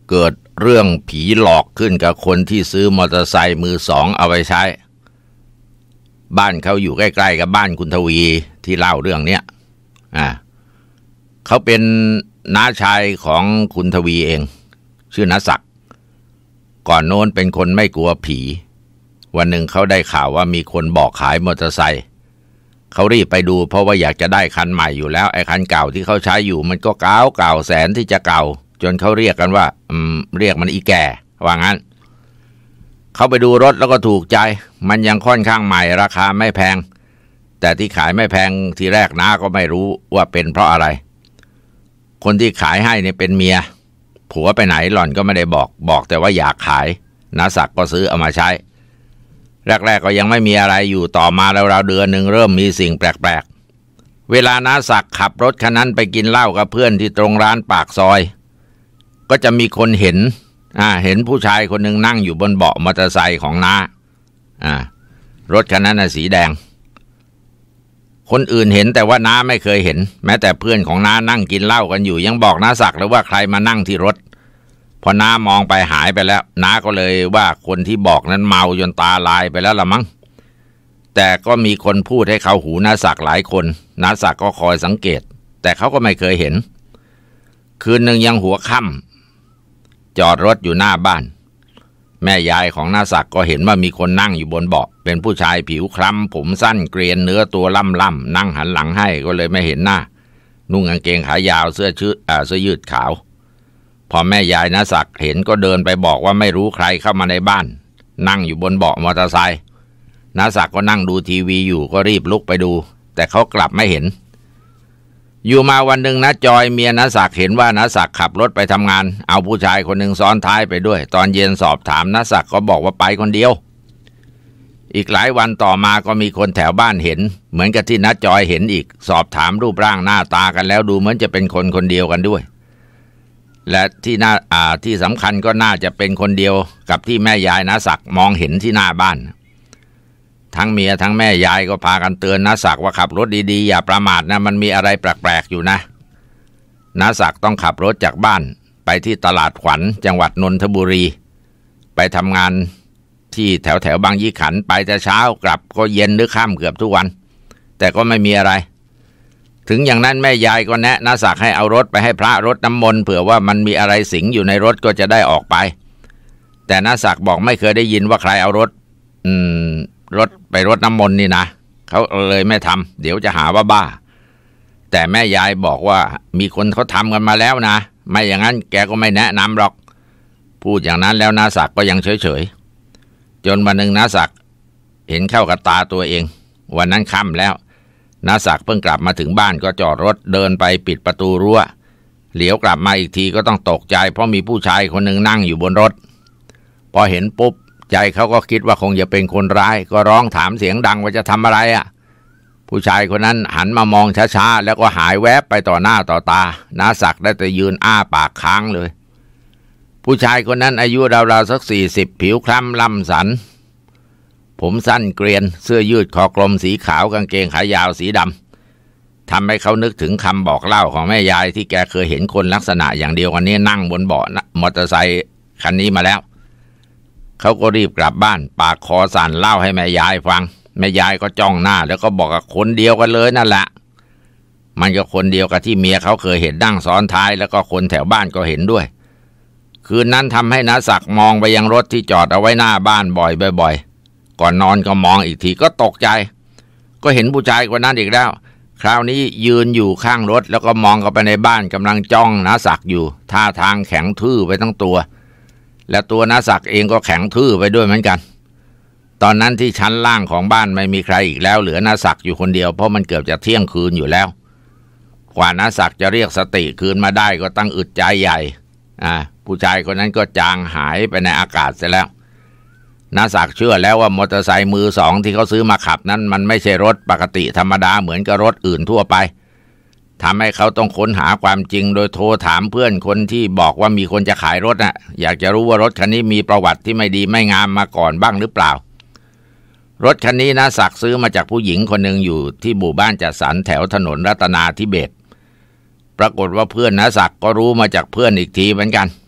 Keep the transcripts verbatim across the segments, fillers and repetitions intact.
เกิดเรื่องผีหลอกขึ้นกับคนที่ซื้อมอเตอร์ไซค์มือสองเอาไปใช้บ้านเขาอยู่ใกล้ๆกับบ้านคุณทวีที่เล่าเรื่องเนี้ยอ่าเขาเป็นน้าชายของคุณทวีเองชื่อณศักดิ์ก่อนโน้นเป็นคนไม่กลัวผีวันหนึ่งเขาได้ข่าวว่ามีคนบอกขายมอเตอร์ไซค์เขารีบไปดูเพราะว่าอยากจะได้คันใหม่อยู่แล้วไอ้คันเก่าที่เขาใช้อยู่มันก็เก่าเก่าแสนที่จะเก่าจนเขาเรียกกันว่าอืมเรียกมันอีแก่ว่างั้นเขาไปดูรถแล้วก็ถูกใจมันยังค่อนข้างใหม่ราคาไม่แพงแต่ที่ขายไม่แพงทีแรกน้าก็ไม่รู้ว่าเป็นเพราะอะไรคนที่ขายให้เนี่ยเป็นเมียผัวไปไหนหล่อนก็ไม่ได้บอกบอกแต่ว่าอยากขายน้าศักดิ์ก็ซื้อเอามาใช้แรกๆก็ยังไม่มีอะไรอยู่ต่อมาแล้วเราเดือนหนึ่งเริ่มมีสิ่งแปลกๆเวลาน้าศักดิ์ขับรถคันนั้นไปกินเหล้ากับเพื่อนที่ตรงร้านปากซอยก็จะมีคนเห็นอ่าเห็นผู้ชายคนหนึ่งนั่งอยู่บนเบาะมอเตอร์ไซค์ของน้าอ่ารถคันนั้นน่ะสีแดงคนอื่นเห็นแต่ว่าน้าไม่เคยเห็นแม้แต่เพื่อนของน้านั่งกินเหล้ากันอยู่ยังบอกน้าศักดิ์เลยว่าใครมานั่งที่รถพอน้ามองไปหายไปแล้วน้าก็เลยว่าคนที่บอกนั้นเมาจนตาลายไปแล้วละมั้งแต่ก็มีคนพูดให้เขาหูน้าศักดิ์หลายคนน้าศักดิ์ก็คอยสังเกตแต่เขาก็ไม่เคยเห็นคืนหนึ่งยังหัวค่ำจอดรถอยู่หน้าบ้านแม่ยายของน้าศักดิ์ก็เห็นว่ามีคนนั่งอยู่บนเบาะเป็นผู้ชายผิวคล้ำผมสั้นเกรียนเนื้อตัวล่ำๆนั่งหันหลังให้ก็เลยไม่เห็นหน้านุ่งกางเกงขายาวเสื้อชืดอ่าเสื้อยืดขาวพอแม่ยายน้าศักดิ์เห็นก็เดินไปบอกว่าไม่รู้ใครเข้ามาในบ้านนั่งอยู่บนเบาะมอเตอร์ไซค์น้าศักดิ์ก็นั่งดูทีวีอยู่ก็รีบลุกไปดูแต่เขากลับไม่เห็นอยู่มาวันหนึ่งน้าจอยเมียน้าศักดิ์เห็นว่าน้าศักดิ์ขับรถไปทำงานเอาผู้ชายคนหนึ่งซ้อนท้ายไปด้วยตอนเย็นสอบถามน้าศักดิ์ก็บอกว่าไปคนเดียวอีกหลายวันต่อมาก็มีคนแถวบ้านเห็นเหมือนกับที่น้าจอยเห็นอีกสอบถามรูปร่างหน้าตากันแล้วดูเหมือนจะเป็นคนคนเดียวกันด้วยและที่น่าอ่าที่สำคัญก็น่าจะเป็นคนเดียวกับที่แม่ยายน้าศักดิ์มองเห็นที่หน้าบ้านทั้งเมียทั้งแม่ยายก็พากันเตือนน้าศักดิ์ว่าขับรถดีๆอย่าประมาทนะมันมีอะไรแปลกๆอยู่นะน้าศักดิ์ต้องขับรถจากบ้านไปที่ตลาดขวัญจังหวัดนนทบุรีไปทำงานที่แถวแถวบางยี่ขันไปแต่เช้ากลับก็เย็นหรือค่ำเกือบทุกวันแต่ก็ไม่มีอะไรถึงอย่างนั้นแม่ยายก็แนะน้าศักดิ์ให้เอารถไปให้พระรดน้ำมนต์เผื่อว่ามันมีอะไรสิงอยู่ในรถก็จะได้ออกไปแต่น้าศักดิ์บอกไม่เคยได้ยินว่าใครเอารถอืมรถไปรดน้ำมนต์นี่นะเขาเลยไม่ทำเดี๋ยวจะหาว่าบ้าแต่แม่ยายบอกว่ามีคนเขาทำกันมาแล้วนะไม่อย่างนั้นแกก็ไม่แนะนำหรอกพูดอย่างนั้นแล้วน้าศักดิ์ก็ยังเฉยๆจนวันหนึ่งน้าศักดิ์เห็นเข้ากับตาตัวเองวันนั้นค่ำแล้วน้าศักดิ์เพิ่งกลับมาถึงบ้านก็จอดรถเดินไปปิดประตูรั้วเหลียวกลับมาอีกทีก็ต้องตกใจเพราะมีผู้ชายคนหนึ่งนั่งอยู่บนรถพอเห็นปุ๊บใจเขาก็คิดว่าคงจะเป็นคนร้ายก็ร้องถามเสียงดังว่าจะทำอะไรอ่ะผู้ชายคนนั้นหันมามองช้าๆแล้วก็หายแวบไปต่อหน้าต่อตาน้าศักดิ์ได้แต่ยืนอ้าปากค้างเลยผู้ชายคนนั้นอายุราวๆสักสี่สิบผิวคล้ำล่ำสันผมสั้นเกรียนเสื้อยืดคอกลมสีขาวกางเกงขายาวสีดำทำให้เขานึกถึงคำบอกเล่าของแม่ยายที่แกเคยเห็นคนลักษณะอย่างเดียวกันนี้นั่งบนเบาะมอเตอร์ไซค์คันนี้มาแล้วเขาก็รีบกลับบ้านปากคอสั่นเล่าให้แม่ยายฟังแม่ยายก็จ้องหน้าแล้วก็บอกกับคนเดียวกันเลยนั่นแหละมันก็คนเดียวกับที่เมียเขาเคยเห็นนั่งซ้อนท้ายแล้วก็คนแถวบ้านก็เห็นด้วยคืนนั้นทำให้น้าศักดิ์มองไปยังรถที่จอดเอาไว้หน้าบ้านบ่อยบ่อยก่อนนอนก็มองอีกทีก็ตกใจก็เห็นผู้ชายคนนั้นอีกแล้วคราวนี้ยืนอยู่ข้างรถแล้วก็มองเข้าไปในบ้านกำลังจ้องน้าศักดิ์อยู่ท่าทางแข็งทื่อไปทั้งตัวและตัวน้าศักดิ์เองก็แข็งทื่อไปด้วยเหมือนกันตอนนั้นที่ชั้นล่างของบ้านไม่มีใครอีกแล้วเหลือน้าศักดิ์อยู่คนเดียวเพราะมันเกือบจะเที่ยงคืนอยู่แล้วกว่าน้าศักดิ์จะเรียกสติคืนมาได้ก็ตั้งอึดใจใหญ่อ่าผู้ชายคนนั้นก็จางหายไปในอากาศเสียแล้วน้าศักดิ์เชื่อแล้วว่ามอเตอร์ไซค์มือสองที่เขาซื้อมาขับนั้นมันไม่ใช่รถปกติธรรมดาเหมือนกับรถอื่นทั่วไปทำให้เขาต้องค้นหาความจริงโดยโทรถามเพื่อนคนที่บอกว่ามีคนจะขายรถน่ะอยากจะรู้ว่ารถคันนี้มีประวัติที่ไม่ดีไม่งามมาก่อนบ้างหรือเปล่ารถคันนี้น้าศักดิ์ซื้อมาจากผู้หญิงคนหนึ่งอยู่ที่หมู่บ้านจัดสรรแถวถนนรัตนาธิเบศรปรากฏว่าเพื่อนน้าศักดิ์ก็รู้มาจากเพื่อนอีกทีเหมือนกัน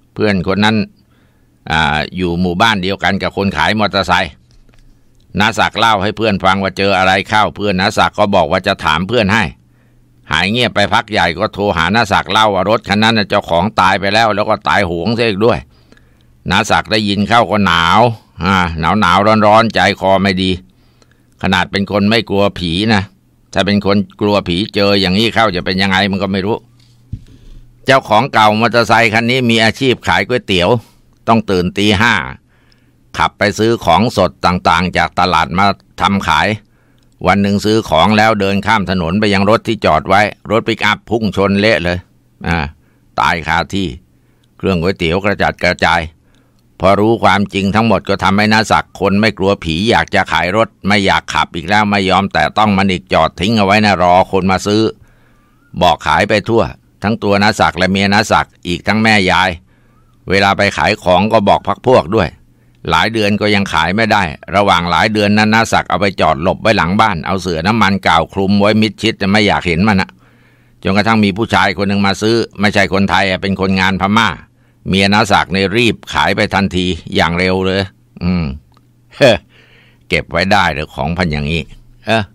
เพื่อนคนนั้นอ่าอยู่หมู่บ้านเดียวกันกับคนขายมอเตอร์ไซค์น้าศักดิ์เล่าให้เพื่อนฟังว่าเจออะไรเข้าเพื่อนน้าศักดิ์ก็บอกว่าจะถามเพื่อนให้หายเงียบไปพักใหญ่ก็โทรหาน้าศักดิ์เล่าว่ารถคันนั้นเจ้าของตายไปแล้วแล้วก็ตายโหงซะอีกด้วยน้าศักดิ์ได้ยินเข้าก็หนาวอ่าหนาวหนาวร้อนร้อนใจคอไม่ดีขนาดเป็นคนไม่กลัวผีนะถ้าเป็นคนกลัวผีเจออย่างนี้เข้าจะเป็นยังไงมันก็ไม่รู้เจ้าของเก่ามอเตอร์ไซค์คันนี้มีอาชีพขายก๋วยเตี๋ยวต้องตื่นตีห้าขับไปซื้อของสดต่างๆจากตลาดมาทำขายวันหนึ่งซื้อของแล้วเดินข้ามถนนไปยังรถที่จอดไว้รถปิกอัพพุ่งชนเละเลยอ่าตายคาที่เครื่องก๋วยเตี๋ยวกระจัดกระจายพอรู้ความจริงทั้งหมดก็ทำให้น้าศักดิ์คนไม่กลัวผีอยากจะขายรถไม่อยากขับอีกแล้วไม่ยอมแต่ต้องมันอีกจอดทิ้งเอาไว้นะรอคนมาซื้อบอกขายไปทั่วทั้งตัวน้าศักดิ์และเมียน้าศักดิ์อีกทั้งแม่ยายเวลาไปขายของก็บอกพักพวกด้วยหลายเดือนก็ยังขายไม่ได้ระหว่างหลายเดือนนั้นน้าศักดิ์เอาไปจอดหลบไว้หลังบ้านเอาเสื่อน้ำมันกาวคลุมไว้มิดชิดจะไม่อยากเห็นมันนะจนกระทั่งมีผู้ชายคนหนึ่งมาซื้อไม่ใช่คนไทยเป็นคนงานพม่าเมียน้าศักดิ์เนี่ยรีบขายไปทันทีอย่างเร็วเลยอืมเฮ้เก็บไว้ได้หรือของพันอย่างนี้เออ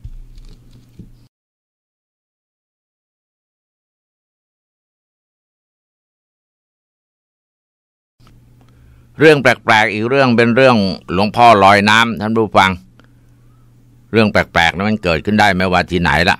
เรื่องแปลกๆอีกเรื่องเป็นเรื่องหลวงพ่อลอยน้ำท่านผู้ฟังเรื่องแปลกๆนั้นมันเกิดขึ้นได้ไม่ว่าที่ไหนละ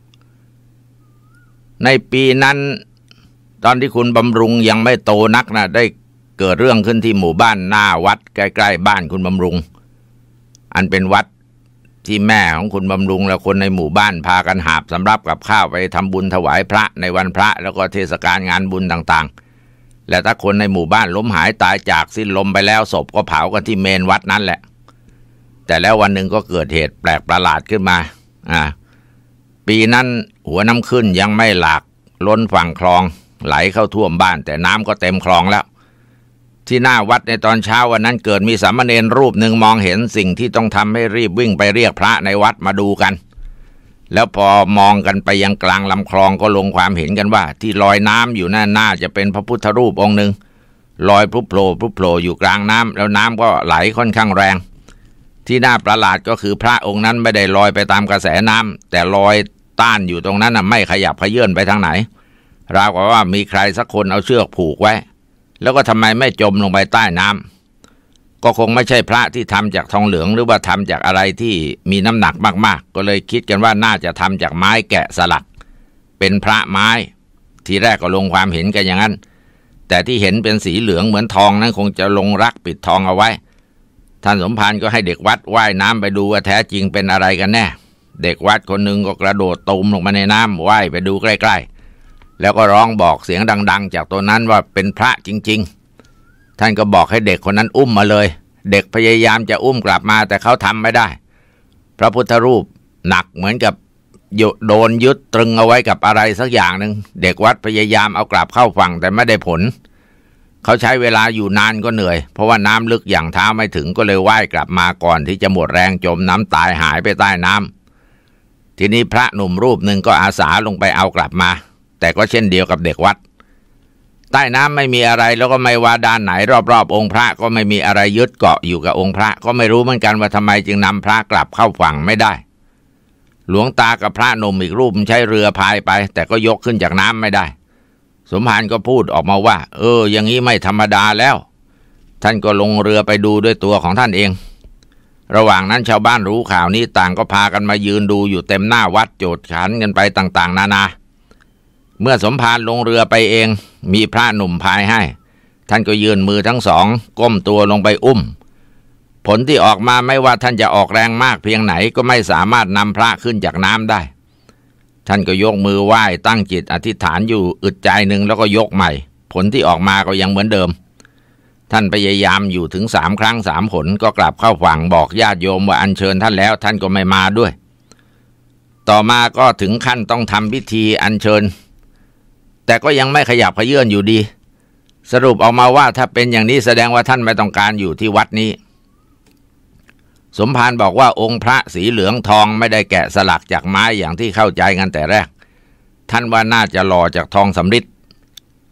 ในปีนั้นตอนที่คุณบำรุงยังไม่โตนักนะได้เกิดเรื่องขึ้นที่หมู่บ้านหน้าวัดใกล้ๆบ้านคุณบำรุงอันเป็นวัดที่แม่ของคุณบำรุงและคนในหมู่บ้านพากันหาบสำรับกับข้าวไปทำบุญถวายพระในวันพระแล้วก็เทศกาลงานบุญต่างๆและถ้าคนในหมู่บ้านล้มหายตายจากสิ้นลมไปแล้วศพก็เผากันที่เมนวัดนั้นแหละแต่แล้ววันหนึ่งก็เกิดเหตุแปลกประหลาดขึ้นมาอ่าปีนั้นหัวน้ำขึ้นยังไม่หลากล้นฝั่งคลองไหลเข้าท่วมบ้านแต่น้ำก็เต็มคลองแล้วที่หน้าวัดในตอนเช้าวันนั้นเกิดมีสามเณรรูปหนึ่งมองเห็นสิ่งที่ต้องทำให้รีบวิ่งไปเรียกพระในวัดมาดูกันแล้วพอมองกันไปยังกลางลำคลองก็ลงความเห็นกันว่าที่ลอยน้ำอยู่นั่นน่าจะเป็นพระพุทธรูปองค์หนึ่งลอยพลุโผล่พลุโผล่อยู่กลางน้ำแล้วน้ำก็ไหลค่อนข้างแรงที่น่าประหลาดก็คือพระองค์นั้นไม่ได้ลอยไปตามกระแสน้ำแต่ลอยต้านอยู่ตรงนั้นน่ะไม่ขยับเขยื่นไปทางไหนราวกับว่ามีใครสักคนเอาเชือกผูกไว้แล้วก็ทำไมไม่จมลงไปใต้น้ำก็คงไม่ใช่พระที่ทำจากทองเหลืองหรือว่าทำจากอะไรที่มีน้ำหนักมากๆก็เลยคิดกันว่าน่าจะทำจากไม้แกะสลักเป็นพระไม้ทีแรกก็ลงความเห็นกันอย่างนั้นแต่ที่เห็นเป็นสีเหลืองเหมือนทองนั้นคงจะลงรักปิดทองเอาไว้ท่านสมภารก็ให้เด็กวัดว่ายน้ำไปดูว่าแท้จริงเป็นอะไรกันแน่เด็กวัดคนหนึ่งก็กระโดดตูมลงมาในน้ำว่ายไปดูใกล้ๆแล้วก็ร้องบอกเสียงดังๆจากตัวนั้นว่าเป็นพระจริงๆท่านก็บอกให้เด็กคนนั้นอุ้มมาเลยเด็กพยายามจะอุ้มกลับมาแต่เขาทำไม่ได้พระพุทธรูปหนักเหมือนกับโดนยึดตรึงเอาไว้กับอะไรสักอย่างหนึ่งเด็กวัดพยายามเอากลับเข้าฝั่งแต่ไม่ได้ผลเขาใช้เวลาอยู่นานก็เหนื่อยเพราะว่าน้ำลึกอย่างเท้าไม่ถึงก็เลยว่ายกลับมาก่อนที่จะหมดแรงจมน้ำตายหายไปใต้น้ำทีนี้พระหนุ่มรูปหนึ่งก็อาสาลงไปเอากลับมาแต่ก็เช่นเดียวกับเด็กวัดใต้น้ำไม่มีอะไรแล้วก็ไม่ว่าด้านไหนรอบๆองค์พระก็ไม่มีอะไรยึดเกาะอยู่กับองค์พระก็ไม่รู้เหมือนกันว่าทำไมจึงนำพระกลับเข้าฝั่งไม่ได้หลวงตากับพระหนุ่มอีกรูปใช้เรือพายไปแต่ก็ยกขึ้นจากน้ำไม่ได้สมภารก็พูดออกมาว่าเอออย่างนี้ไม่ธรรมดาแล้วท่านก็ลงเรือไปดูด้วยตัวของท่านเองระหว่างนั้นชาวบ้านรู้ข่าวนี้ต่างก็พากันมายืนดูอยู่เต็มหน้าวัดโจทย์ขันกันไปต่างๆนานาเมื่อสมภารลงเรือไปเองมีพระหนุ่มพายให้ท่านก็ยื่นมือทั้งสองก้มตัวลงไปอุ้มผลที่ออกมาไม่ว่าท่านจะออกแรงมากเพียงไหนก็ไม่สามารถนำพระขึ้นจากน้ำได้ท่านก็ยกมือไหว้ตั้งจิตอธิษฐานอยู่อึดใจหนึ่งแล้วก็ยกใหม่ผลที่ออกมาก็ยังเหมือนเดิมท่านพยายามอยู่ถึงสามครั้งสามผลก็กลับเข้าฝั่งบอกญาติโยมว่าอัญเชิญท่านแล้วท่านก็ไม่มาด้วยต่อมาก็ถึงขั้นต้องทำพิธีอัญเชิญแต่ก็ยังไม่ขยับขยื่นอยู่ดีสรุปออกมาว่าถ้าเป็นอย่างนี้แสดงว่าท่านไม่ต้องการอยู่ที่วัดนี้สมภารบอกว่าองค์พระสีเหลืองทองไม่ได้แกะสลักจากไม้อย่างที่เข้าใจกันแต่แรกท่านว่าน่าจะหล่อจากทองสำริดช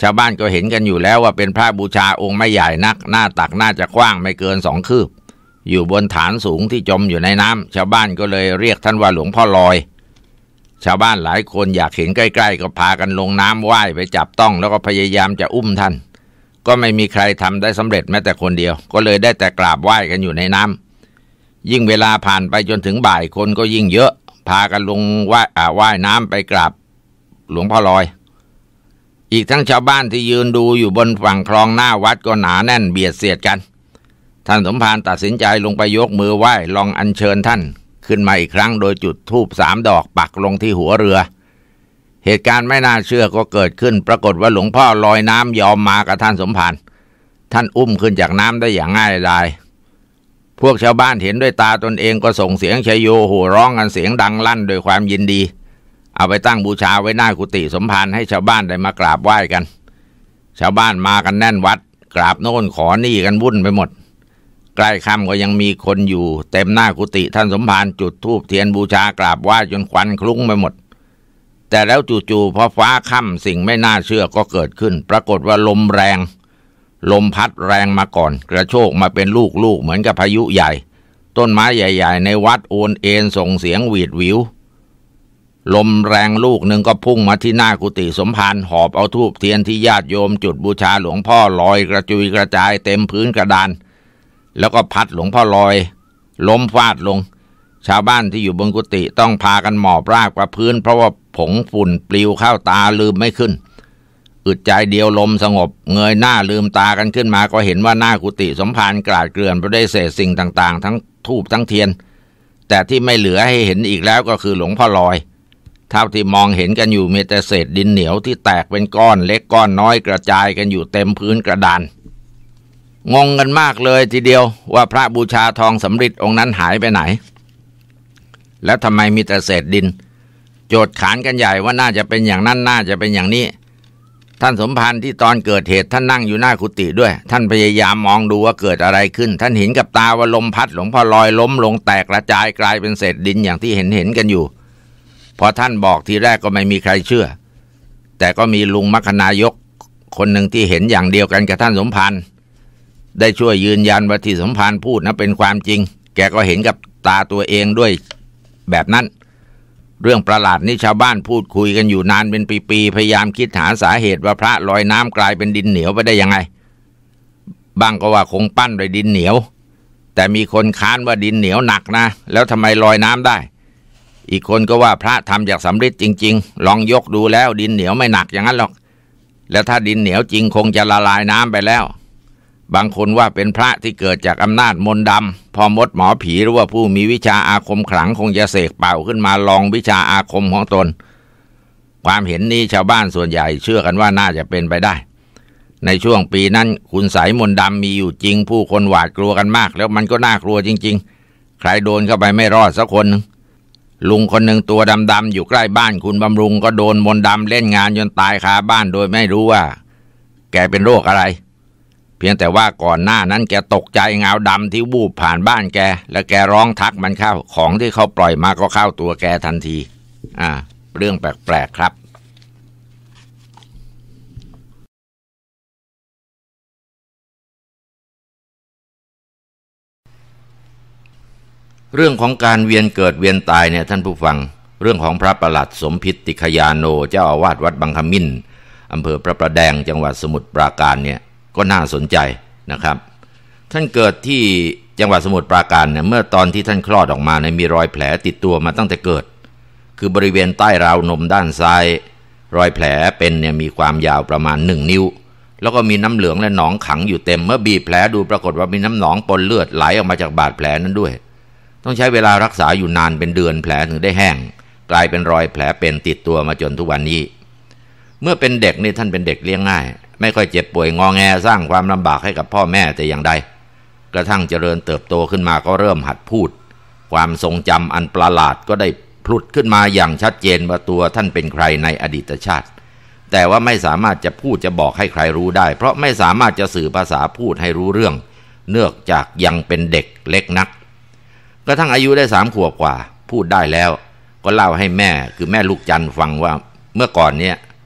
าวบ้านก็เห็นกันอยู่แล้วว่าเป็นพระบูชาองค์ไม่ใหญ่นักหน้าตักน่าจะกว้างไม่เกินสองคืบอยู่บนฐานสูงที่จมอยู่ในน้ำชาวบ้านก็เลยเรียกท่านว่าหลวงพ่อลอยชาวบ้านหลายคนอยากเห็นใกล้ๆก็พากันลงน้ำว่ายไปจับต้องแล้วก็พยายามจะอุ้มท่านก็ไม่มีใครทำได้สำเร็จแม้แต่คนเดียวก็เลยได้แต่กราบไหว้กันอยู่ในน้ำยิ่งเวลาผ่านไปจนถึงบ่ายคนก็ยิ่งเยอะพากันลงว่ายอ่าว่ายน้ำไปกราบหลวงพ่อลอยอีกทั้งชาวบ้านที่ยืนดูอยู่บนฝั่งคลองหน้าวัดก็หนาแน่นเบียดเสียดกันท่านสมภารตัดสินใจลงไปยกมือไหว้ลองอัญเชิญท่านขึ้นมาอีกครั้งโดยจุดธูปสามดอกปักลงที่หัวเรือเหตุการณ์ไม่น่าเชื่อก็เกิดขึ้นปรากฏว่าหลวงพ่อลอยน้ำยอมมากับท่านสมภารท่านอุ้มขึ้นจากน้ำได้อย่างง่ายดายพวกชาวบ้านเห็นด้วยตาตนเองก็ส่งเสียงชัยโยโห่ร้องกันเสียงดังลั่นโดยความยินดีเอาไปตั้งบูชาไว้หน้ากุฏิสมภารให้ชาวบ้านได้มากราบไหว้กันชาวบ้านมากันแน่นวัดกราบโน่นขอนี่กันวุ่นไปหมดใกล้ค่ำก็ยังมีคนอยู่เต็มหน้ากุฏิท่านสมภารจุดธูปเทียนบูชากราบไหว้จนควันคลุ้งไปหมดแต่แล้วจู่ๆพอฟ้าค่ำสิ่งไม่น่าเชื่อก็เกิดขึ้นปรากฏว่าลมแรงลมพัดแรงมาก่อนกระโชกมาเป็นลูกๆเหมือนกับพายุใหญ่ต้นไม้ใหญ่ๆในวัดโอนเอ็นส่งเสียงหวีดหวิวลมแรงลูกหนึ่งก็พุ่งมาที่หน้ากุฏิสมภารหอบเอาธูปเทียนที่ญาติโยมจุดบูชาหลวงพ่อลอยกระจุยกระจายเต็มพื้นกระดานแล้วก็พัดหลวงพ่อลอยล้มฟาดลงชาวบ้านที่อยู่บนกุฏิต้องพากันหมอบราบกับพื้นเพราะว่าผงฝุ่นปลิวเข้าตาลืมไม่ขึ้นอึดใจเดียวลมสงบเงยหน้าลืมตากันขึ้นมาก็เห็นว่าหน้ากุฏิสมภารกราดเกลื่อนไปด้วยเศษสิ่งต่างๆทั้งธูปทั้งเทียนแต่ที่ไม่เหลือให้เห็นอีกแล้วก็คือหลวงพ่อลอยเท่าที่มองเห็นกันอยู่มีแต่เศษดินเหนียวที่แตกเป็นก้อนเล็กก้อนน้อยกระจายกันอยู่เต็มพื้นกระดานงงกันมากเลยทีเดียวว่าพระบูชาทองสำริดองค์นั้นหายไปไหนแล้วทำไมมีแต่เศษดินโจทย์ขานกันใหญ่ว่าน่าจะเป็นอย่างนั้นน่าจะเป็นอย่างนี้ท่านสมภารที่ตอนเกิดเหตุท่านนั่งอยู่หน้ากุฏิด้วยท่านพยายามมองดูว่าเกิดอะไรขึ้นท่านเห็นกับตาว่าลมพัดหลวงพ่อลอยล้มลงแตกกระจายกลายเป็นเศษดินอย่างที่เห็นเห็นกันอยู่พอท่านบอกทีแรกก็ไม่มีใครเชื่อแต่ก็มีลุงมัคคณายกคนหนึ่งที่เห็นอย่างเดียวกันกับท่านสมภารได้ช่วยยืนยันว่าที่สมภารพูดนะเป็นความจริงแกก็เห็นกับตาตัวเองด้วยแบบนั้นเรื่องประหลาดนี้ชาวบ้านพูดคุยกันอยู่นานเป็นปีๆพยายามคิดหาสาเหตุว่าพระลอยน้ำกลายเป็นดินเหนียวไปได้ยังไงบางก็ว่าคงปั้นด้วยดินเหนียวแต่มีคนค้านว่าดินเหนียวหนักนะแล้วทำไมลอยน้ำได้อีกคนก็ว่าพระทำจากสำริดจริงๆลองยกดูแล้วดินเหนียวไม่หนักอย่างนั้นหรอกแล้วถ้าดินเหนียวจริงคงจะละลายน้ำไปแล้วบางคนว่าเป็นพระที่เกิดจากอำนาจมนต์ดำพอมดหมอผีหรือว่าผู้มีวิชาอาคมขลังคงจะเสกเป่าขึ้นมาลองวิชาอาคมของตนความเห็นนี้ชาวบ้านส่วนใหญ่เชื่อกันว่าน่าจะเป็นไปได้ในช่วงปีนั้นคุณไสยมนต์ดำมีอยู่จริงผู้คนหวาดกลัวกันมากแล้วมันก็น่ากลัวจริงๆใครโดนเข้าไปไม่รอดสักคนนึงลุงคนหนึ่งตัวดำๆอยู่ใกล้บ้านคุณบำรุงก็โดนมนต์ดำเล่นงานจนตายคาบ้านโดยไม่รู้ว่าแกเป็นโรคอะไรเพียงแต่ว่าก่อนหน้านั้นแกตกใจเงาดำที่วูบผ่านบ้านแกแล้วแกร้องทักมันเข้าของที่เขาปล่อยมาก็เข้าตัวแกทันทีอ่าเรื่องแปลกๆครับเรื่องของการเวียนเกิดเวียนตายเนี่ยท่านผู้ฟังเรื่องของพระประหลัดสมพิตติขยาโนเจ้าอาวาสวัดบางขมิ้นอำเภอพระประแดงจังหวัดสมุทรปราการเนี่ยก็น่าสนใจนะครับท่านเกิดที่จังหวัดสมุทรปราการเนี่ยเมื่อตอนที่ท่านคลอดออกมาเนี่ยมีรอยแผลติดตัวมาตั้งแต่เกิดคือบริเวณใต้ราวนมด้านซ้ายรอยแผลเป็นเนี่ยมีความยาวประมาณหนึ่งนิ้วแล้วก็มีน้ำเหลืองและหนองขังอยู่เต็มเมื่อบีบแผลดูปรากฏว่ามีน้ำหนองปนเลือดไหลออกมาจากบาดแผลนั้นด้วยต้องใช้เวลารักษาอยู่นานเป็นเดือนแผลถึงได้แห้งกลายเป็นรอยแผลเป็นติดตัวมาจนทุกวันนี้เมื่อเป็นเด็กนี่ท่านเป็นเด็กเลี้ยงง่ายไม่ค่อยเจ็บป่วยงอแงสร้างความลำบากให้กับพ่อแม่แต่อย่างใดกระทั่งเจริญเติบโตขึ้นมาก็เริ่มหัดพูดความทรงจำอันประหลาดก็ได้พลุดขึ้นมาอย่างชัดเจนว่าตัวท่านเป็นใครในอดีตชาติแต่ว่าไม่สามารถจะพูดจะบอกให้ใครรู้ได้เพราะไม่สามารถจะสื่อภาษาพูดให้รู้เรื่องเนื่องจากยังเป็นเด็กเล็กนักกระทั่งอายุได้สามขวบกว่าพูดได้แล้วก็เล่าให้แม่คือแม่ลูกจันทร์ฟังว่าเมื่อก่อนเนี่ย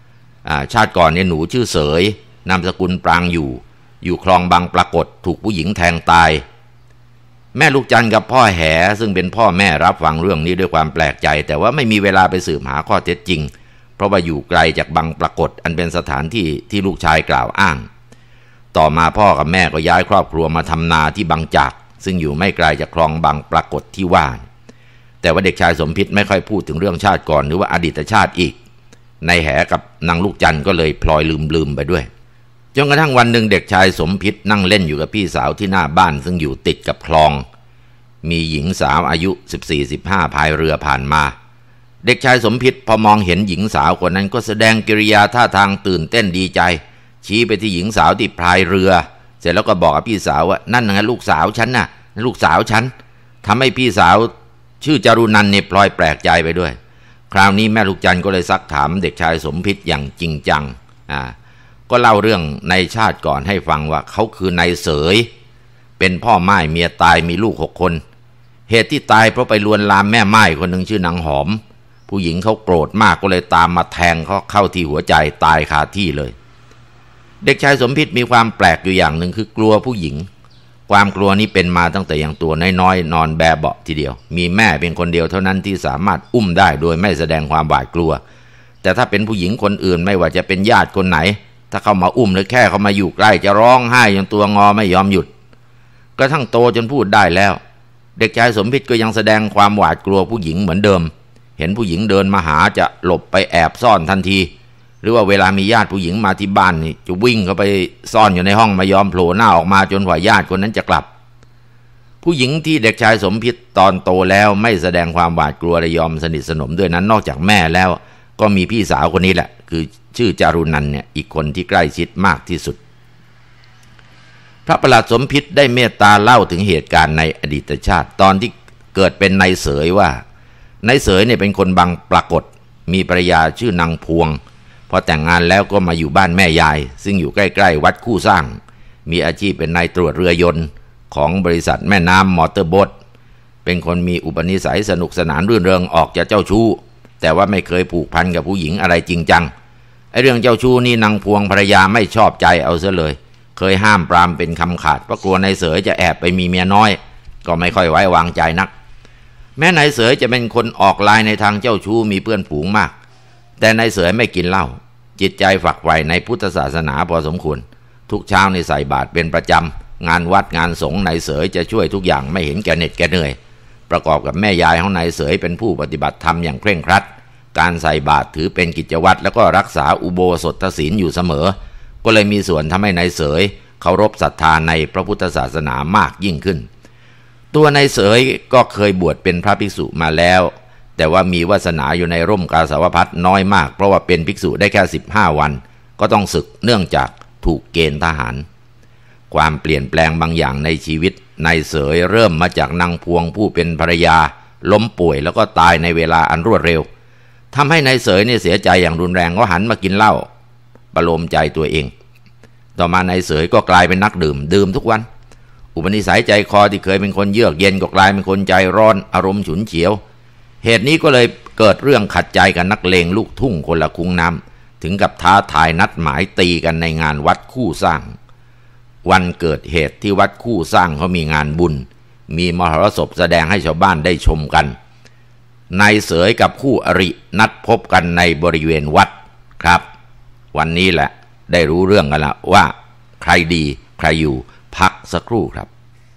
ชาติก่อนเนี่ยหนูชื่อเสยนามสกุลปรางอยู่อยู่คลองบางปรากฏถูกผู้หญิงแทงตายแม่ลูกจันกับพ่อแหซึ่งเป็นพ่อแม่รับฟังเรื่องนี้ด้วยความแปลกใจแต่ว่าไม่มีเวลาไปสืบหาข้อเท็จจริงเพราะว่าอยู่ไกลจากบางปรากฏอันเป็นสถานที่ที่ลูกชายกล่าวอ้างต่อมาพ่อกับแม่ก็ย้ายครอบครัวมาทำนาที่บางจากซึ่งอยู่ไม่ไกลจากคลองบางปรากฏที่ว่าแต่ว่าเด็กชายสมพิษไม่ค่อยพูดถึงเรื่องชาติก่อนหรือว่าอดีตชาติอีกในแหกับนางลูกจันก็เลยพลอยลืมๆไปด้วยจนกระทั่งวันหนึ่งเด็กชายสมพิษนั่งเล่นอยู่กับพี่สาวที่หน้าบ้านซึ่งอยู่ติดกับคลองมีหญิงสาวอายุ สิบสี่ สิบห้า พายเรือผ่านมาเด็กชายสมพิษพอมองเห็นหญิงสาวคนนั้นก็แสดงกิริยาท่าทางตื่นเต้นดีใจชี้ไปที่หญิงสาวที่พายเรือเสร็จแล้วก็บอกกับพี่สาวว่านั่นไงลูกสาวฉันน่ะลูกสาวฉันทำให้พี่สาวชื่อจารุนันท์เนี่ยพลอยแปลกใจไปด้วยคราวนี้แม่ลูกจันก็เลยซักถามเด็กชายสมพิษอย่างจริงจังอ่าก็เล่าเรื่องในชาติก่อนให้ฟังว่าเขาคือนายเสยเป็นพ่อม่ายเมียตายมีลูกหกคนเหตุที่ตายเพราะไปลวนลามแม่ม่ายคนหนึ่งชื่อนางหอมผู้หญิงเขาโกรธมากก็เลยตามมาแทงเขาเข้าที่หัวใจตายคาที่เลยเด็กชายสมพิษมีความแปลกอยู่อย่างหนึ่งคือกลัวผู้หญิงความกลัวนี้เป็นมาตั้งแต่ยังตัวน้อยๆนอนแบเบาะทีเดียวมีแม่เป็นคนเดียวเท่านั้นที่สามารถอุ้มได้โดยไม่แสดงความหวาดกลัวแต่ถ้าเป็นผู้หญิงคนอื่นไม่ว่าจะเป็นญาติคนไหนถ้าเขามาอุ้มหรือแค่เขามาอยู่ใกล้จะร้องไห้จนตัวงอไม่ยอมหยุดกระทั่งโตจนพูดได้แล้วเด็กชายสมพิษก็ยังแสดงความหวาดกลัวผู้หญิงเหมือนเดิมเห็นผู้หญิงเดินมาหาจะหลบไปแอบซ่อนทันทีหรือว่าเวลามีญาติผู้หญิงมาที่บ้านนี่จะวิ่งเข้าไปซ่อนอยู่ในห้องไม่ยอมโผล่หน้าออกมาจนกว่าญาติคนนั้นจะกลับผู้หญิงที่เด็กชายสมพิษตอนโตแล้วไม่แสดงความหวาดกลัวและยอมสนิทสนมด้วยนั้นนอกจากแม่แล้วก็มีพี่สาวคนนี้แหละคือชื่อจารุนันท์เนี่ยอีกคนที่ใกล้ชิดมากที่สุดพระประหลัดสมพิษได้เมตตาเล่าถึงเหตุการณ์ในอดีตชาติตอนที่เกิดเป็นนายเสยว่านายเสยเนี่ยเป็นคนบางปรากฏมีภรรยาชื่อนางพวงพอแต่งงานแล้วก็มาอยู่บ้านแม่ยายซึ่งอยู่ใกล้ๆวัดคู่สร้างมีอาชีพเป็นนายตรวจเรือยนต์ของบริษัทแม่น้ำมอเตอร์โบ๊ทเป็นคนมีอุปนิสัยสนุกสนานรื่นเริงออกจะเจ้าชู้แต่ว่าไม่เคยผูกพันกับผู้หญิงอะไรจริงจังไอ้เรื่องเจ้าชู้นี่นางพวงภรรยาไม่ชอบใจเอาซะเลยเคยห้ามปรามเป็นคำขาดเพราะกลัวนายเสยจะแอบไปมีเมียน้อยก็ไม่ค่อยไว้วางใจนักแม้นายเสยจะเป็นคนออกลายในทางเจ้าชู้มีเพื่อนฝูงมากแต่นายเสยไม่กินเหล้าจิตใจฝักใฝ่ในพุทธศาสนาพอสมควรทุกเช้าในใส่บาตรเป็นประจำงานวัดงานสงฆ์นายเสยจะช่วยทุกอย่างไม่เห็นแก่เหน็ดแก่เหนื่อยประกอบกับแม่ยายของนายเสยเป็นผู้ปฏิบัติธรรมอย่างเคร่งครัดการใส่บาตรถือเป็นกิจวัตรแล้วก็รักษาอุโบสถศีลอยู่เสมอก็เลยมีส่วนทำให้นายเสยเคารพศรัทธาในพระพุทธศาสนามากยิ่งขึ้นตัวนายเสยก็เคยบวชเป็นพระภิกษุมาแล้วแต่ว่ามีวาสนาอยู่ในร่มกาสาวพัสต์น้อยมากเพราะว่าเป็นภิกษุได้แค่สิบห้าวันก็ต้องสึกเนื่องจากถูกเกณฑ์ทหารความเปลี่ยนแปลงบางอย่างในชีวิตนายเสยเริ่มมาจากนางพวงผู้เป็นภรรยาล้มป่วยแล้วก็ตายในเวลาอันรวดเร็วทำให้นายเสยเนี่ยเสียใจอย่างรุนแรงก็หันมากินเหล้าประโลมใจตัวเองต่อมานายเสยก็กลายเป็นนักดื่มดื่มทุกวันอุปนิสัยใจคอที่เคยเป็นคนเยือกเย็นก็กลายเป็นคนใจร้อนอารมณ์ฉุนเฉียวเหตุนี้ก็เลยเกิดเรื่องขัดใจกันนักเลงลูกทุ่งคนละคุ้งน้ำถึงกับท้าทายนัดหมายตีกันในงานวัดคู่สร้างวันเกิดเหตุที่วัดคู่สร้างเขามีงานบุญมีมหรสพแสดงให้ชาวบ้านได้ชมกันนายเสยกับคู่อรินัดพบกันในบริเวณวัดครับวันนี้แหละได้รู้เรื่องกันแล้วว่าใครดีใครอยู่พักสักครู่ครับ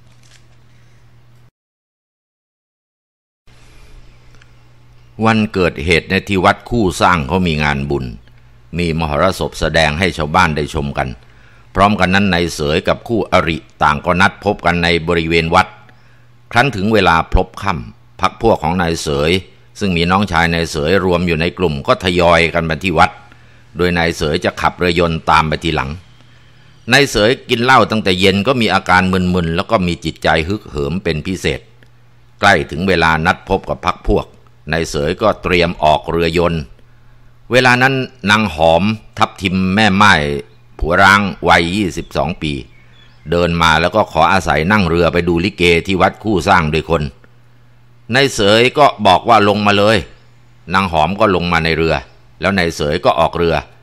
วันเกิดเหตุในที่วัดคู่สร้างเขามีงานบุญมีมหรสพแสดงให้ชาวบ้านได้ชมกันพร้อมกันนั้นนายเสยกับคู่อริต่างก็นัดพบกันในบริเวณวัดครั้นถึงเวลาพลบค่ำพรรคพวกของนายเสยซึ่งมีน้องชายนายเสยรวมอยู่ในกลุ่มก็ทยอยกันไปที่วัดโดยนายเสยจะขับเรือยนต์ตามไปทีหลังนายเสยกินเหล้าตั้งแต่เย็นก็มีอาการมึนๆแล้วก็มีจิตใจฮึกเหิมเป็นพิเศษใกล้ถึงเวลานัดพบกับพรรคพวกนายเสยก็เตรียมออกเรือยนต์เวลานั้นนางหอมทับทิมแม่ไม้ผัวร้างวัยยี่สิบสองปีเดินมาแล้วก็ขออาศัยนั่งเรือไปดูลิเกที่วัดคู่สร้างด้วยคนนายเสยก็บอกว่าลงมาเลยนางหอมก็ลงมาในเรือแล้วนายเสยก็ออกเรือ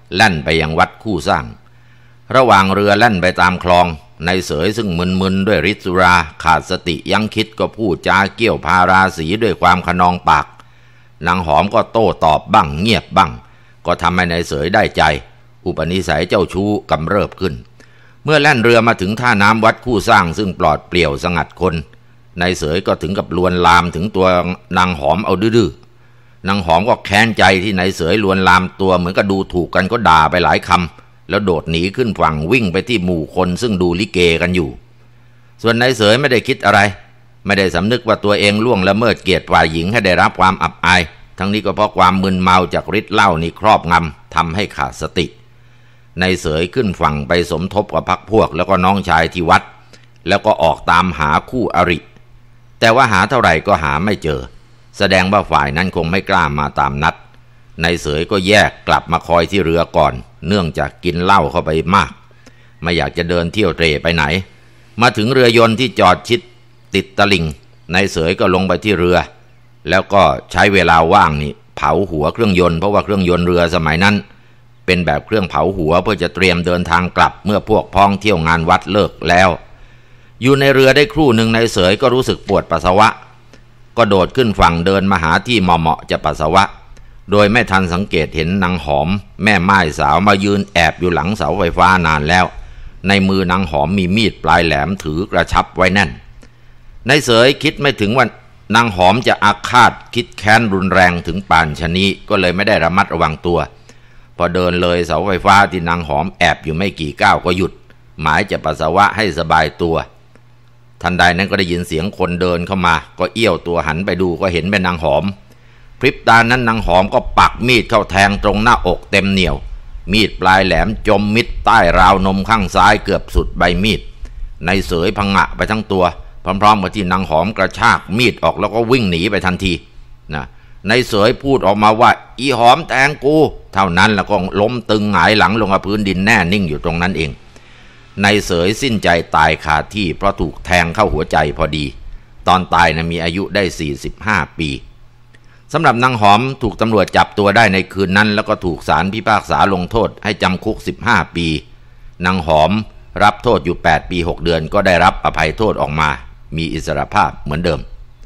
แล่นไปยังวัดคู่สร้างระหว่างเรือแล่นไปตามคลองนายเสยซึ่งมึนๆด้วยฤทธิ์สุราขาดสติยั้งคิดก็พูดจาเกี่ยวพาราสีด้วยความขนองปากนางหอมก็โต้ตอบบ้างเงียบบ้างก็ทำให้นายเสยได้ใจอุปนิสัยเจ้าชู้กำเริบขึ้นเมื่อแล่นเรือมาถึงท่าน้ำวัดคู่สร้างซึ่งปลอดเปลี่ยวสงัดคนนายเสยก็ถึงกับลวนลามถึงตัวนางหอมเอาดื้อๆนางหอมก็แค้นใจที่นายเสยลวนลามตัวเหมือนกับดูถูกกันก็ด่าไปหลายคำแล้วโดดหนีขึ้นฝั่งวิ่งไปที่หมู่คนซึ่งดูลิเกกันอยู่ส่วนนายเสยไม่ได้คิดอะไรไม่ได้สำนึกว่าตัวเองล่วงละเมิดเกียรติฝ่ายหญิงให้ได้รับความอับอายทั้งนี้ก็เพราะความมึนเมาจากฤทธิ์เหล้านี่ครอบงำทำให้ขาดสตินายเสยขึ้นฝั่งไปสมทบกับพรรคพวกแล้วก็น้องชายที่วัดแล้วก็ออกตามหาคู่อริแต่ว่าหาเท่าไหร่ก็หาไม่เจอแสดงว่าฝ่ายนั้นคงไม่กล้ามาตามนัดนายเสยก็แยกกลับมาคอยที่เรือก่อนเนื่องจากกินเหล้าเข้าไปมากไม่อยากจะเดินเที่ยวเตร่ไปไหนมาถึงเรือยนต์ที่จอดชิดติดตลิ่งนายเสยก็ลงไปที่เรือแล้วก็ใช้เวลาว่างนี่เผาหัวเครื่องยนต์เพราะว่าเครื่องยนต์เรือสมัยนั้นเป็นแบบเครื่องเผาหัวเพื่อจะเตรียมเดินทางกลับเมื่อพวกพ้องเที่ยวงานวัดเลิกแล้วอยู่ในเรือได้ครู่หนึ่งนายเสยก็รู้สึกปวดปัสสาวะก็โดดขึ้นฝั่งเดินมาหาที่เหมาะๆจะปัสสาวะโดยไม่ทันสังเกตเห็นนางหอมแม่ไม้สาวมายืนแอบอยู่หลังเสาไฟฟ้านานแล้วในมือนางหอมมีมีดปลายแหลมถือกระชับไว้แน่นนายเสยคิดไม่ถึงว่านางหอมจะอาฆาตคิดแค้นรุนแรงถึงป่านชะนี้ก็เลยไม่ได้ระมัดระวังตัวพอเดินเลยเสาไฟฟ้าที่นางหอมแอบอยู่ไม่กี่ก้าวก็หยุดหมายจะปัสสาวะให้สบายตัวทันใดนั้นก็ได้ยินเสียงคนเดินเข้ามาก็เอี้ยวตัวหันไปดูก็เห็นเป็นนางหอมพริบตานั้นนางหอมก็ปักมีดเข้าแทงตรงหน้าอกเต็มเหนี่ยวมีดปลายแหลมจมมิดใต้ราวนมข้างซ้ายเกือบสุดใบมีดนายเสยพังงะไปทั้งตัวพร้อมๆกับที่นางหอมกระชากมีดออกแล้วก็วิ่งหนีไปทันทีนะนายเสยพูดออกมาว่าอีหอมแทงกูเท่านั้นแล้วก็ล้มตึงหงายหลังลงกับพื้นดินแน่นิ่งอยู่ตรงนั้นเองนายเสยสิ้นใจตายคาที่เพราะถูกแทงเข้าหัวใจพอดีตอนตายนะมีอายุได้สี่สิบห้าปีสำหรับนางหอมถูกตำรวจจับตัวได้ในคืนนั้นแล้วก็ถูกศาลพิพากษาลงโทษให้จำคุกสิบห้าปีนางหอมรับโทษอยู่แปดปีหกเดือนก็ได้รับอภัยโทษออกมามีอิสรภาพเหมือนเดิม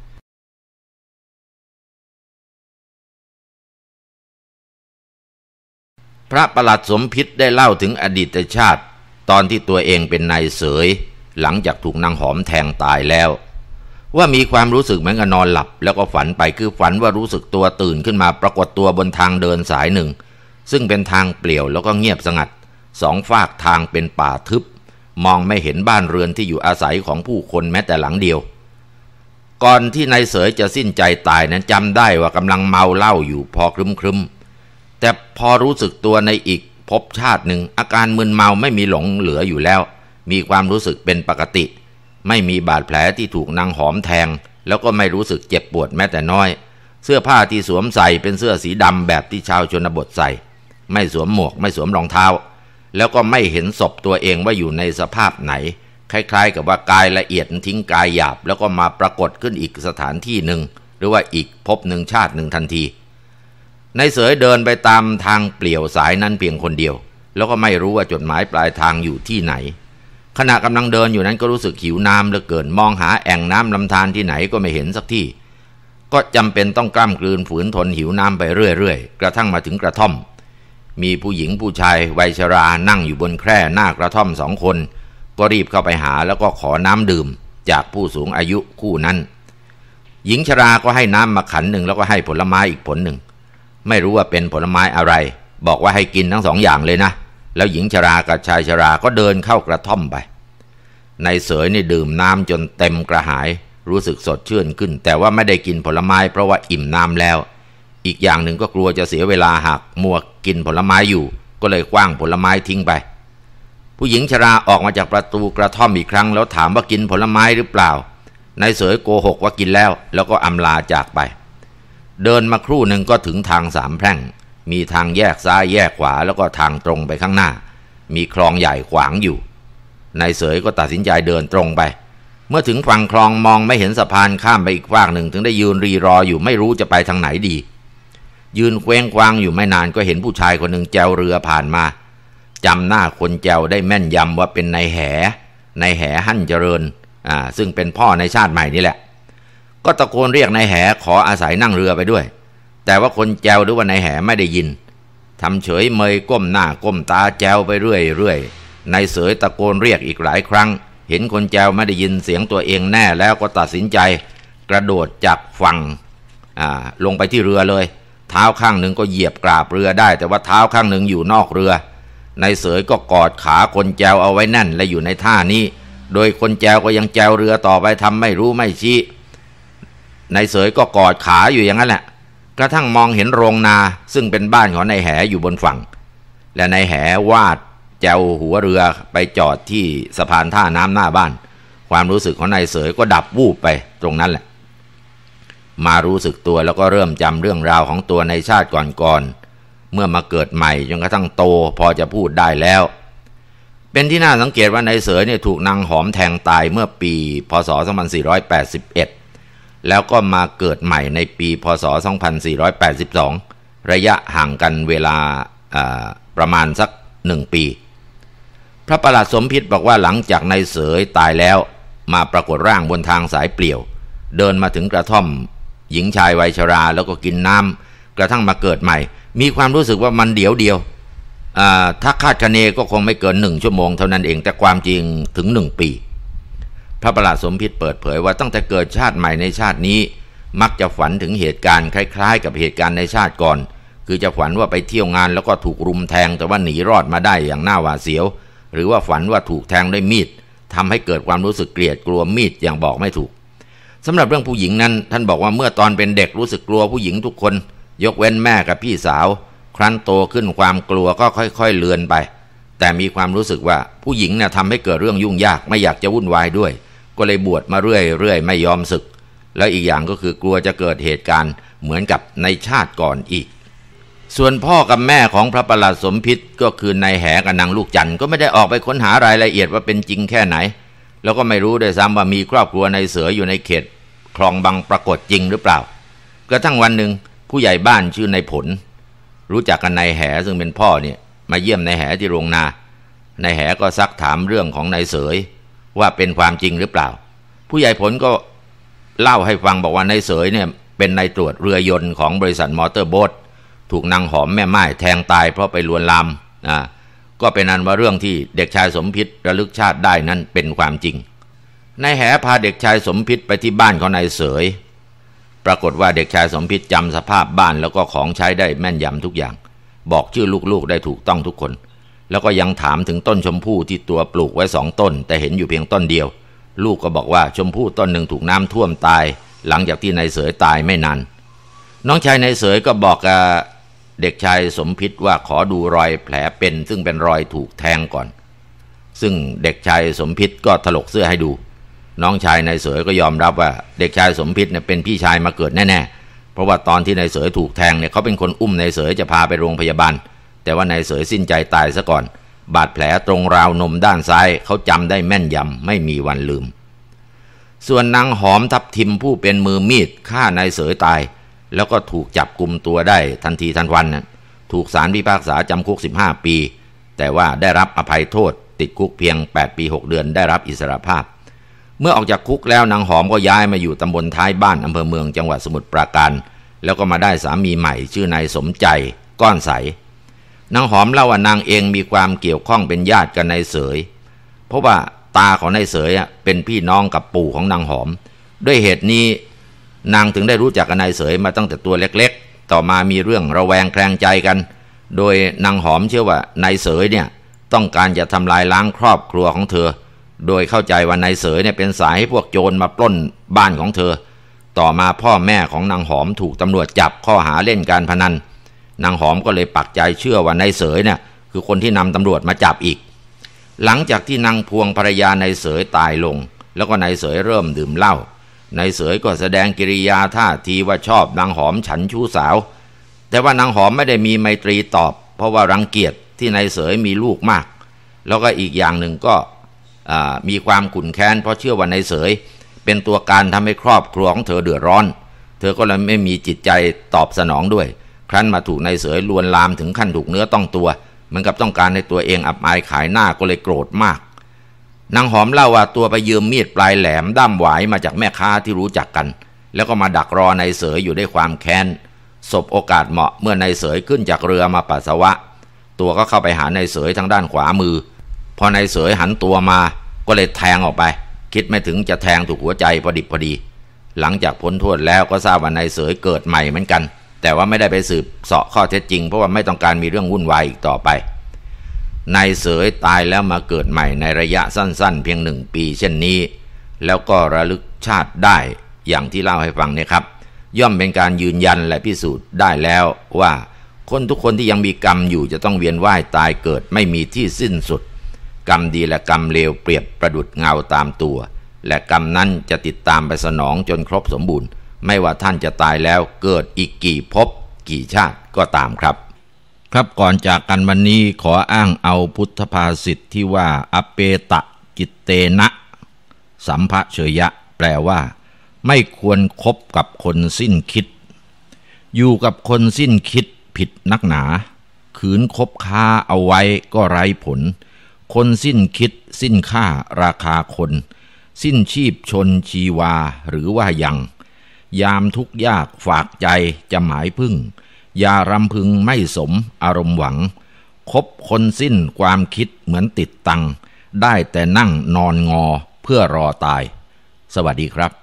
พระประหลัดสมพิษได้เล่าถึงอดีตชาติตอนที่ตัวเองเป็นนายเสยหลังจากถูกนางหอมแทงตายแล้วว่ามีความรู้สึกเหมือนกับนอนหลับแล้วก็ฝันไปคือฝันว่ารู้สึกตัวตื่นขึ้นมาปรากฏตัวบนทางเดินสายหนึ่งซึ่งเป็นทางเปลี่ยวแล้วก็เงียบสงัดสองฝากทางเป็นป่าทึบมองไม่เห็นบ้านเรือนที่อยู่อาศัยของผู้คนแม้แต่หลังเดียวก่อนที่นายเสยจะสิ้นใจตายนั้นจำได้ว่ากำลังเมาเหล้าอยู่พอครึ้มๆแต่พอรู้สึกตัวในอีกภพชาติหนึ่งอาการมึนเมาไม่มีหลงเหลืออยู่แล้วมีความรู้สึกเป็นปกติไม่มีบาดแผลที่ถูกนางหอมแทงแล้วก็ไม่รู้สึกเจ็บปวดแม้แต่น้อยเสื้อผ้าที่สวมใส่เป็นเสื้อสีดำแบบที่ชาวชนบทใส่ไม่สวมหมวกไม่สวมรองเท้าแล้วก็ไม่เห็นศพตัวเองว่าอยู่ในสภาพไหนคล้ายๆกับว่ากายละเอียดทิ้งกายหยาบแล้วก็มาปรากฏขึ้นอีกสถานที่หนึ่งหรือว่าอีกภพหนึ่งชาติหนึ่งทันทีนายเสยเดินไปตามทางเปลี่ยวสายนั้นเพียงคนเดียวแล้วก็ไม่รู้ว่าจุดหมายปลายทางอยู่ที่ไหนขณะกำลังเดินอยู่นั้นก็รู้สึกหิวน้ำเหลือเกินมองหาแอ่งน้ำลำธารที่ไหนก็ไม่เห็นสักที่ก็จำเป็นต้องกล้ำกลืนฝืนทนหิวน้ำไปเรื่อยๆกระทั่งมาถึงกระท่อมมีผู้หญิงผู้ชายวัยชรานั่งอยู่บนแคร่หน้ากระท่อมสองคนก็รีบเข้าไปหาแล้วก็ขอน้ำดื่มจากผู้สูงอายุคู่นั้นหญิงชราก็ให้น้ำมาขันหนึ่งแล้วก็ให้ผลไม้อีกผลหนึ่งไม่รู้ว่าเป็นผลไม้อะไรบอกว่าให้กินทั้งสองอย่างเลยนะแล้วหญิงชรากับชายชราก็เดินเข้ากระท่อมไปนายเสยนี่ดื่มน้ำจนเต็มกระหายรู้สึกสดชื่นขึ้นแต่ว่าไม่ได้กินผลไม้เพราะว่าอิ่มน้ำแล้วอีกอย่างหนึ่งก็กลัวจะเสียเวลาหากมัวกินผลไม้อยู่ก็เลยคว้างผลไม้ทิ้งไปผู้หญิงชราออกมาจากประตูกระท่อมอีกครั้งแล้วถามว่ากินผลไม้หรือเปล่านายเสยโกหกว่ากินแล้วแล้วก็อำลาจากไปเดินมาครู่หนึ่งก็ถึงทางสามแพร่งมีทางแยกซ้ายแยกขวาแล้วก็ทางตรงไปข้างหน้ามีคลองใหญ่ขวางอยู่นายเสยก็ตัดสินใจเดินตรงไปเมื่อถึงฝั่งคลองมองไม่เห็นสะพานข้ามไปอีกฝั่งหนึ่งถึงได้ยืนรีรออยู่ไม่รู้จะไปทางไหนดียืนเคว้งคว้างอยู่ไม่นานก็เห็นผู้ชายคนหนึ่งแจวเรือผ่านมาจำหน้าคนแจวได้แม่นยำว่าเป็นนายแหนายแหหั่นเจริญอ่าซึ่งเป็นพ่อในชาติใหม่นี่แหละก็ตะโกนเรียกนายแหขออาศัยนั่งเรือไปด้วยแต่ว่าคนแจวหรือว่านายแหไม่ได้ยินทำเฉยเมยก้มหน้าก้มตาแจวไปเรื่อยๆนายเสยตะโกนเรียกอีกหลายครั้งเห็นคนแจวไม่ได้ยินเสียงตัวเองแน่แล้วก็ตัดสินใจกระโดดจากฝั่งอ่าลงไปที่เรือเลยเท้าข้างหนึ่งก็เหยียบกราบเรือได้แต่ว่าเท้าข้างหนึ่งอยู่นอกเรือนายเสยก็กอดขาคนแจวเอาไว้แน่นและอยู่ในท่านี้โดยคนแจวก็ยังแจวเรือต่อไปทำไม่รู้ไม่ชี้นายเสยก็กอดขาอยู่อย่างนั้นแหละกระทั่งมองเห็นโรงนาซึ่งเป็นบ้านของนายแหอยู่บนฝั่งและนายแหวาดแจวหัวเรือไปจอดที่สะพานท่าน้ำหน้าบ้านความรู้สึกของนายเสยก็ดับวูบไปตรงนั้นแหละมารู้สึกตัวแล้วก็เริ่มจำเรื่องราวของตัวในชาติก่อนๆเมื่อมาเกิดใหม่จนกระทั่งโตพอจะพูดได้แล้วเป็นที่น่าสังเกตว่านายเสยเนี่ยถูกนางหอมแทงตายเมื่อปีพ.ศ. สองพันสี่ร้อยแปดสิบเอ็ดแล้วก็มาเกิดใหม่ในปีพ.ศ. สองพันสี่ร้อยแปดสิบสองระยะห่างกันเวลาประมาณสักหนึ่งปีพระประหลัดสมพิษบอกว่าหลังจากนายเสยตายแล้วมาปรากฏร่างบนทางสายเปลี่ยวเดินมาถึงกระท่อมหญิงชายวัยชราแล้วก็กินน้ำกระทั่งมาเกิดใหม่มีความรู้สึกว่ามันเดี๋ยวเดียวถ้าคาดคะเนก็คงไม่เกินหนึ่งชั่วโมงเท่านั้นเองแต่ความจริงถึงหนึ่งปีพระประหลัดสมพิษเปิดเผยว่าตั้งแต่เกิดชาติใหม่ในชาตินี้มักจะฝันถึงเหตุการณ์คล้ายๆกับเหตุการณ์ในชาติก่อนคือจะฝันว่าไปเที่ยวงานแล้วก็ถูกรุมแทงแต่ว่าหนีรอดมาได้อย่างน่าหวาดเสียวหรือว่าฝันว่าถูกแทงด้วยมีดทำให้เกิดความรู้สึกเกลียดกลัวมีดอย่างบอกไม่ถูกสำหรับเรื่องผู้หญิงนั้นท่านบอกว่าเมื่อตอนเป็นเด็กรู้สึกกลัวผู้หญิงทุกคนยกเว้นแม่กับพี่สาวครั้นโตขึ้นความกลัวก็ค่อยๆเลือนไปแต่มีความรู้สึกว่าผู้หญิงเนี่ยทำให้เกิดเรื่องยุ่งยากไม่อยากจะวุ่นวายด้วยก็เลยบวชมาเรื่อยๆไม่ยอมสึกแล้วอีกอย่างก็คือกลัวจะเกิดเหตุการณ์เหมือนกับในชาติก่อนอีกส่วนพ่อกับแม่ของพระประหลัดสมพิษก็คือนายแหกับนางลูกจันทร์ก็ไม่ได้ออกไปค้นหารายละเอียดว่าเป็นจริงแค่ไหนแล้วก็ไม่รู้ด้วยซ้ำว่ามีครอบครัวนายเสืออยู่ในเขตคลองบางปรากฏจริงหรือเปล่ากระทั่งวันหนึ่งผู้ใหญ่บ้านชื่อนายผลรู้จักกันนายแหซึ่งเป็นพ่อเนี่ยมาเยี่ยมนายแหที่โรงนานายแหก็ซักถามเรื่องของนายเสยว่าเป็นความจริงหรือเปล่าผู้ใหญ่ผลก็เล่าให้ฟังบอกว่านายเสยเนี่ยเป็นนายตรวจเรือยนต์ของบริษัทมอเตอร์โบ๊ทถูกนางหอมแม่ไม้แทงตายเพราะไปลวนลามอ่าก็เป็นอันว่าเรื่องที่เด็กชายสมพิษระลึกชาติได้นั้นเป็นความจริงนายแหพาเด็กชายสมพิษไปที่บ้านของนายเสยปรากฏว่าเด็กชายสมพิษจำสภาพบ้านแล้วก็ของใช้ได้แม่นยำทุกอย่างบอกชื่อลูกๆได้ถูกต้องทุกคนแล้วก็ยังถามถึงต้นชมพู่ที่ตัวปลูกไว้สองต้นแต่เห็นอยู่เพียงต้นเดียวลูกก็บอกว่าชมพู่ต้นหนึ่งถูกน้ำท่วมตายหลังจากที่นายเสยตายไม่นานน้องชายนายเสยก็บอกกับเด็กชายสมพิษว่าขอดูรอยแผลเป็นซึ่งเป็นรอยถูกแทงก่อนซึ่งเด็กชายสมพิษก็ถลกเสื้อให้ดูน้องชายนายเสยก็ยอมรับว่าเด็กชายสมพิษเนี่ยเป็นพี่ชายมาเกิดแน่ๆเพราะว่าตอนที่นายเสยถูกแทงเนี่ยเขาเป็นคนอุ้มนายเสยจะพาไปโรงพยาบาลแต่ว่านายเสยสิ้นใจตายซะก่อนบาดแผลตรงราวนมด้านซ้ายเขาจำได้แม่นยำไม่มีวันลืมส่วนนางหอมทับทิมผู้เป็นมือมีดฆ่านายเสยตายแล้วก็ถูกจับกุมตัวได้ทันทีทันวันนะถูกศาลพิพากษาจำคุกสิบห้าปีแต่ว่าได้รับอภัยโทษติดคุกเพียงแปดปีหกเดือนได้รับอิสรภาพเมื่อออกจากคุกแล้วนางหอมก็ย้ายมาอยู่ตำบลท้ายบ้านอำเภอเมืองจังหวัดสมุทรปราการแล้วก็มาได้สามีใหม่ชื่อนายสมใจก้อนใสนางหอมเล่าว่านางเองมีความเกี่ยวข้องเป็นญาติกับนายเสยเพราะว่าตาของนายเสยเป็นพี่น้องกับปู่ของนางหอมด้วยเหตุนี้นางถึงได้รู้จักกับนายเสยมาตั้งแต่ตัวเล็กๆต่อมามีเรื่องระแวงแคลงใจกันโดยนางหอมเชื่อว่านายเสยเนี่ยต้องการจะทำลายล้างครอบครัวของเธอโดยเข้าใจว่านายเสยเนี่ยเป็นสายให้พวกโจรมาปล้นบ้านของเธอต่อมาพ่อแม่ของนางหอมถูกตำรวจจับข้อหาเล่นการพนันนางหอมก็เลยปักใจเชื่อว่านายเสยเนี่ยคือคนที่นำตำรวจมาจับอีกหลังจากที่นางพวงภรรยานายเสยตายลงแล้วก็นายเสยเริ่มดื่มเหล้านายเสยก็แสดงกิริยาท่าทีว่าชอบนางหอมฉันชู้สาวแต่ว่านางหอมไม่ได้มีไมตรีตอบเพราะว่ารังเกียจที่นายเสยมีลูกมากแล้วก็อีกอย่างหนึ่งก็มีความขุ่นแค้นเพราะเชื่อว่านายเสยเป็นตัวการทำให้ครอบครัวของเธอเดือดร้อนเธอก็เลยไม่มีจิตใจตอบสนองด้วยครั้นมาถูกนายเสยลวนลามถึงขั้นถูกเนื้อต้องตัวเหมือนกับต้องการให้ตัวเองอับอายขายหน้าก็เลยโกรธมากนางหอมเล่าว่าตัวไปยืมมีดปลายแหลมด้ามหวายมาจากแม่ค้าที่รู้จักกันแล้วก็มาดักรอนายเสยอยู่ด้วยความแค้นสบโอกาสเหมาะเมื่อนายเสยขึ้นจากเรือมาปัสสาวะตัวก็เข้าไปหานายเสยทางด้านขวามือพอนายเสยหันตัวมาก็เลยแทงออกไปคิดไม่ถึงจะแทงถูกหัวใจพอดิบพอดีหลังจากพ้นโทษแล้วก็ทราบว่านายเสยเกิดใหม่เหมือนกันแต่ว่าไม่ได้ไปสืบเสาะข้อเท็จจริงเพราะว่าไม่ต้องการมีเรื่องวุ่นวายอีกต่อไปนายเสยตายแล้วมาเกิดใหม่ในระยะสั้นๆเพียงหนึ่งปีเช่นนี้แล้วก็ระลึกชาติได้อย่างที่เล่าให้ฟังเนี่ยครับย่อมเป็นการยืนยันและพิสูจน์ได้แล้วว่าคนทุกคนที่ยังมีกรรมอยู่จะต้องเวียนว่ายตายเกิดไม่มีที่สิ้นสุดกรรมดีและกรรมเลวเปรียบประดุจเงาตามตัวและกรรมนั้นจะติดตามไปสนองจนครบสมบูรณ์ไม่ว่าท่านจะตายแล้วเกิดอีกกี่ภพกี่ชาติก็ตามครับครับก่อนจากกันวันนี้ขออ้างเอาพุทธภาษิตที่ว่าอเปตะจิตเตนะสัมภเฉยะแปลว่าไม่ควรคบกับคนสิ้นคิดอยู่กับคนสิ้นคิดผิดนักหนาขืนคบค้าเอาไว้ก็ไร้ผลคนสิ้นคิดสิ้นค่าราคาคนสิ้นชีพชนชีวาหรือว่ายังยามทุกข์ยากฝากใจจะหมายพึ่งอย่ารำพึงไม่สมอารมณ์หวังคบคนสิ้นความคิดเหมือนติดตังได้แต่นั่งนอนงอเพื่อรอตายสวัสดีครับ